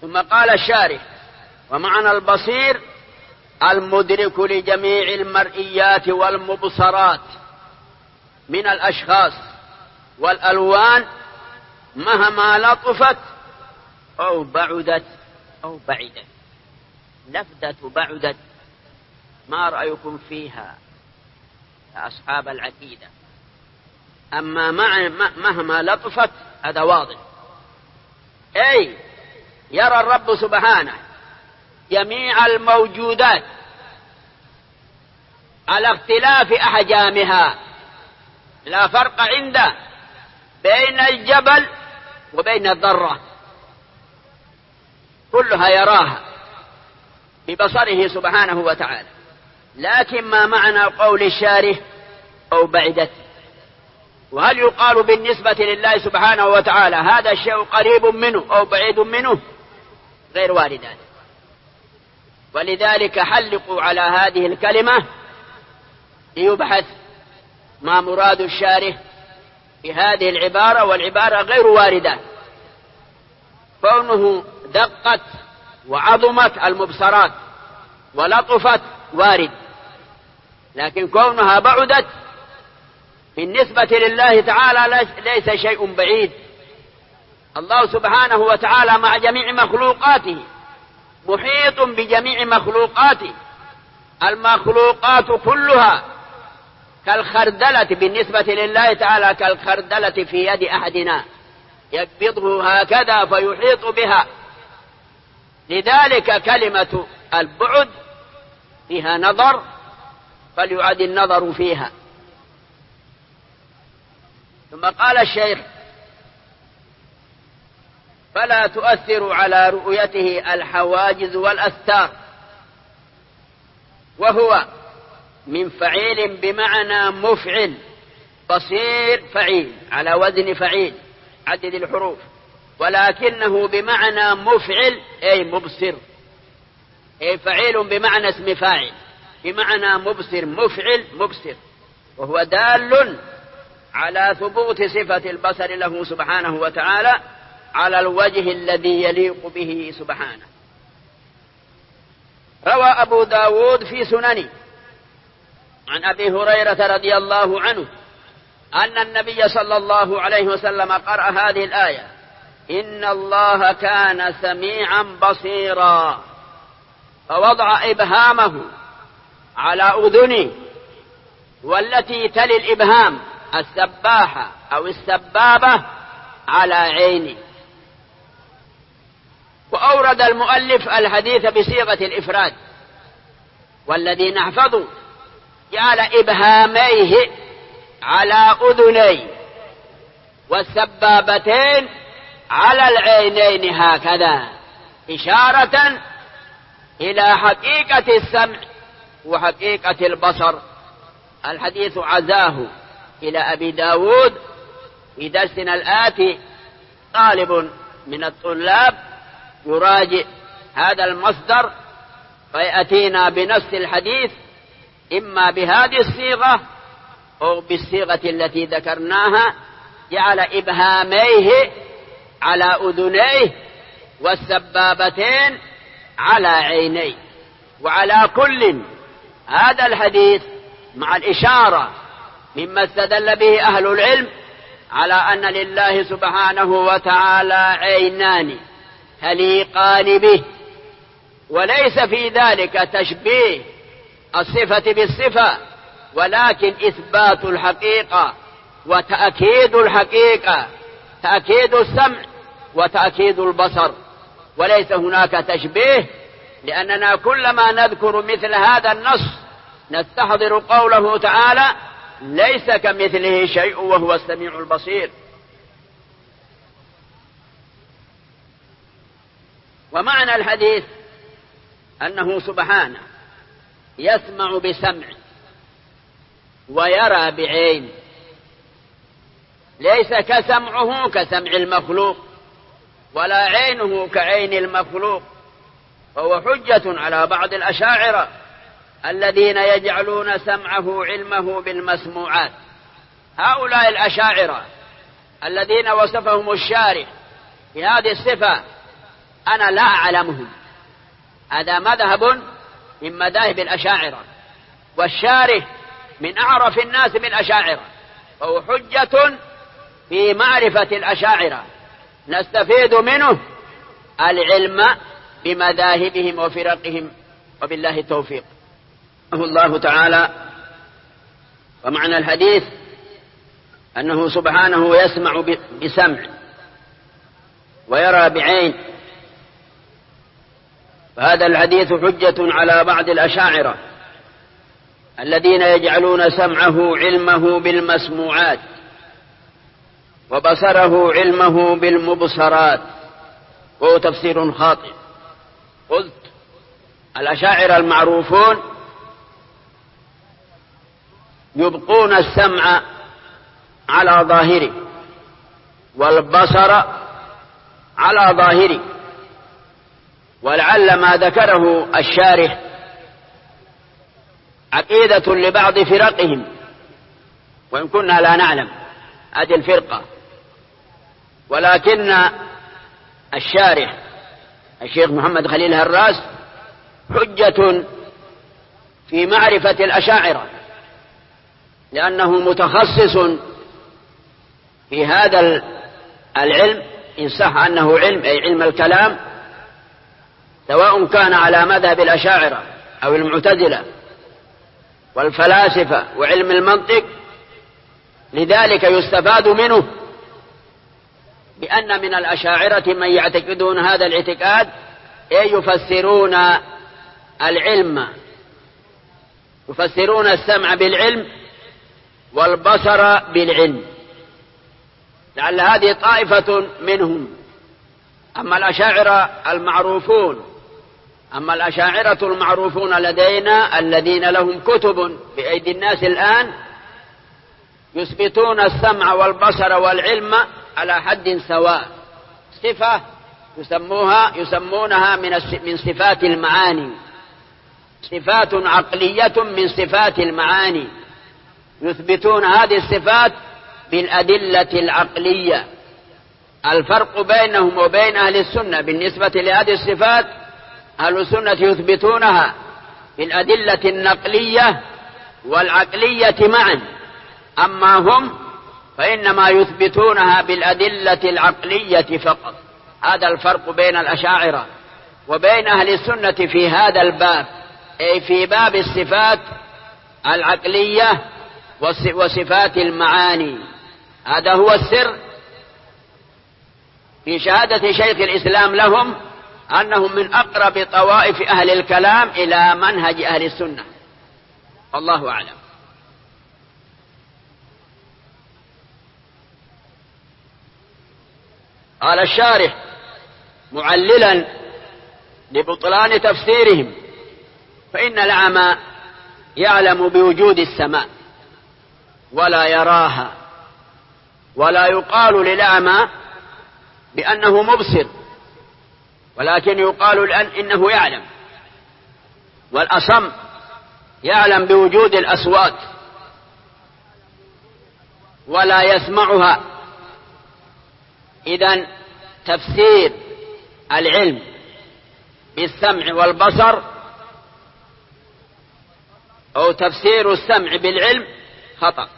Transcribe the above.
ثم قال الشارح: ومعنى البصير المدرك لجميع المرئيات والمبصرات من الأشخاص والألوان مهما لطفت أو بعدت أو بعدت. لفظة بعدت ما رأيكم فيها يا أصحاب العقيدة؟ أما مهما لطفت هذا واضح. أي يرى الرب سبحانه جميع الموجودات على اختلاف أحجامها، لا فرق عنده بين الجبل وبين الذرة، كلها يراها ببصره سبحانه وتعالى. لكن ما معنى قول الشارح أو بعدت؟ وهل يقال بالنسبة لله سبحانه وتعالى هذا الشيء قريب منه أو بعيد منه؟ غير واردان. ولذلك حلقوا على هذه الكلمة ليبحث ما مراد الشارح بهذه العبارة، والعبارة غير واردة. كونه دقت وعظمت المبصرات ولطفت وارد، لكن كونها بعدت بالنسبة لله تعالى ليس شيء بعيد. الله سبحانه وتعالى مع جميع مخلوقاته محيط بجميع مخلوقاته. المخلوقات كلها كالخردلة بالنسبة لله تعالى، كالخردلة في يد أحدنا يقبضه هكذا فيحيط بها. لذلك كلمة البعد فيها نظر، فليعد النظر فيها. ثم قال الشيخ: فلا تؤثر على رؤيته الحواجز والأستار، وهو من فعيل بمعنى مفعل، بصير فعيل على وزن فعيل عدد الحروف، ولكنه بمعنى مفعل أي مبصر، أي فعيل بمعنى اسم فاعل بمعنى مبصر، مفعل مبصر، وهو دال على ثبوت صفة البصر له سبحانه وتعالى على الوجه الذي يليق به سبحانه. روى أبو داود في سننه عن أبي هريرة رضي الله عنه أن النبي صلى الله عليه وسلم قرأ هذه الآية: إن الله كان سميعا بصيرا، فوضع إبهامه على أذنه، والتي تلي الإبهام السباحة أو السبابة على عينه. وأورد المؤلف الحديث بصيغة الإفراد، والذي نحفظه جعل إبهاميه على أذنيه والسبابتين على العينين هكذا، إشارة إلى حقيقة السمع وحقيقة البصر. الحديث عزاه إلى أبي داود في درسنا الآتي. طالب من الطلاب يراجع هذا المصدر فيأتينا بنفس الحديث إما بهذه الصيغة أو بالصيغة التي ذكرناها، جعل إبهاميه على أذنيه والسبابتين على عينيه. وعلى كل هذا الحديث مع الإشارة مما استدل به أهل العلم على أن لله سبحانه وتعالى عينان تليقان به، وليس في ذلك تشبيه الصفة بالصفة، ولكن إثبات الحقيقة وتأكيد الحقيقة، تأكيد السمع وتأكيد البصر، وليس هناك تشبيه. لأننا كلما نذكر مثل هذا النص نستحضر قوله تعالى: ليس كمثله شيء وهو السميع البصير. ومعنى الحديث أنه سبحانه يسمع بسمع ويرى بعين، ليس كسمعه كسمع المخلوق ولا عينه كعين المخلوق. فهو حجة على بعض الأشاعرة الذين يجعلون سمعه علمه بالمسموعات. هؤلاء الأشاعرة الذين وصفهم الشارع بهذه الصفة أنا لا أعلمهم. هذا مذهب من مذاهب الأشاعرة، والشارح من أعرف الناس بالأشاعرة، فهو حجة في معرفة الأشاعرة، نستفيد منه العلم بمذاهبهم وفرقهم، وبالله التوفيق. الله تعالى. ومعنى الحديث أنه سبحانه يسمع بسمع ويرى بعين، فهذا الحديث حجة على بعض الأشاعرة الذين يجعلون سمعه علمه بالمسموعات وبصره علمه بالمبصرات، وهو تفسير خاطئ. قلت الأشاعرة المعروفون يبقون السمع على ظاهره والبصر على ظاهره، ولعل ما ذكره الشارح عقيدة لبعض فرقهم، وإن كنا لا نعلم هذه الفرقة، ولكن الشارح الشيخ محمد خليل هراس حجة في معرفة الأشاعرة، لأنه متخصص في هذا العلم، إن صح أنه علم أي علم الكلام، سواء كان على مذهب الأشاعرة أو المعتزلة والفلاسفة وعلم المنطق. لذلك يستفاد منه بأن من الأشاعرة من يعتقدون هذا الاعتقاد، أي يفسرون العلم، يفسرون السمع بالعلم والبصر بالعلم، لعل هذه طائفة منهم. أما الأشاعرة المعروفون لدينا الذين لهم كتب بأيدي الناس الآن يثبتون السمع والبصر والعلم على حد سواء، صفة يسمونها من صفات المعاني، صفات عقلية من صفات المعاني، يثبتون هذه الصفات بالأدلة العقلية. الفرق بينهم وبين أهل السنة بالنسبة لهذه الصفات، أهل السنة يثبتونها بالأدلة النقلية والعقلية معا، أما هم فإنما يثبتونها بالأدلة العقلية فقط. هذا الفرق بين الأشاعرة وبين أهل السنة في هذا الباب، أي في باب الصفات العقلية وصفات المعاني. هذا هو السر في شهادة شيخ الإسلام لهم أنهم من أقرب طوائف أهل الكلام إلى منهج أهل السنة، الله أعلم. قال الشارح معللا لبطلان تفسيرهم: فإن الأعمى يعلم بوجود السماء ولا يراها، ولا يقال للأعمى بأنه مبصر، ولكن يقال إنه يعلم. والأصم يعلم بوجود الأصوات ولا يسمعها. إذن تفسير العلم بالسمع والبصر أو تفسير السمع بالعلم خطأ،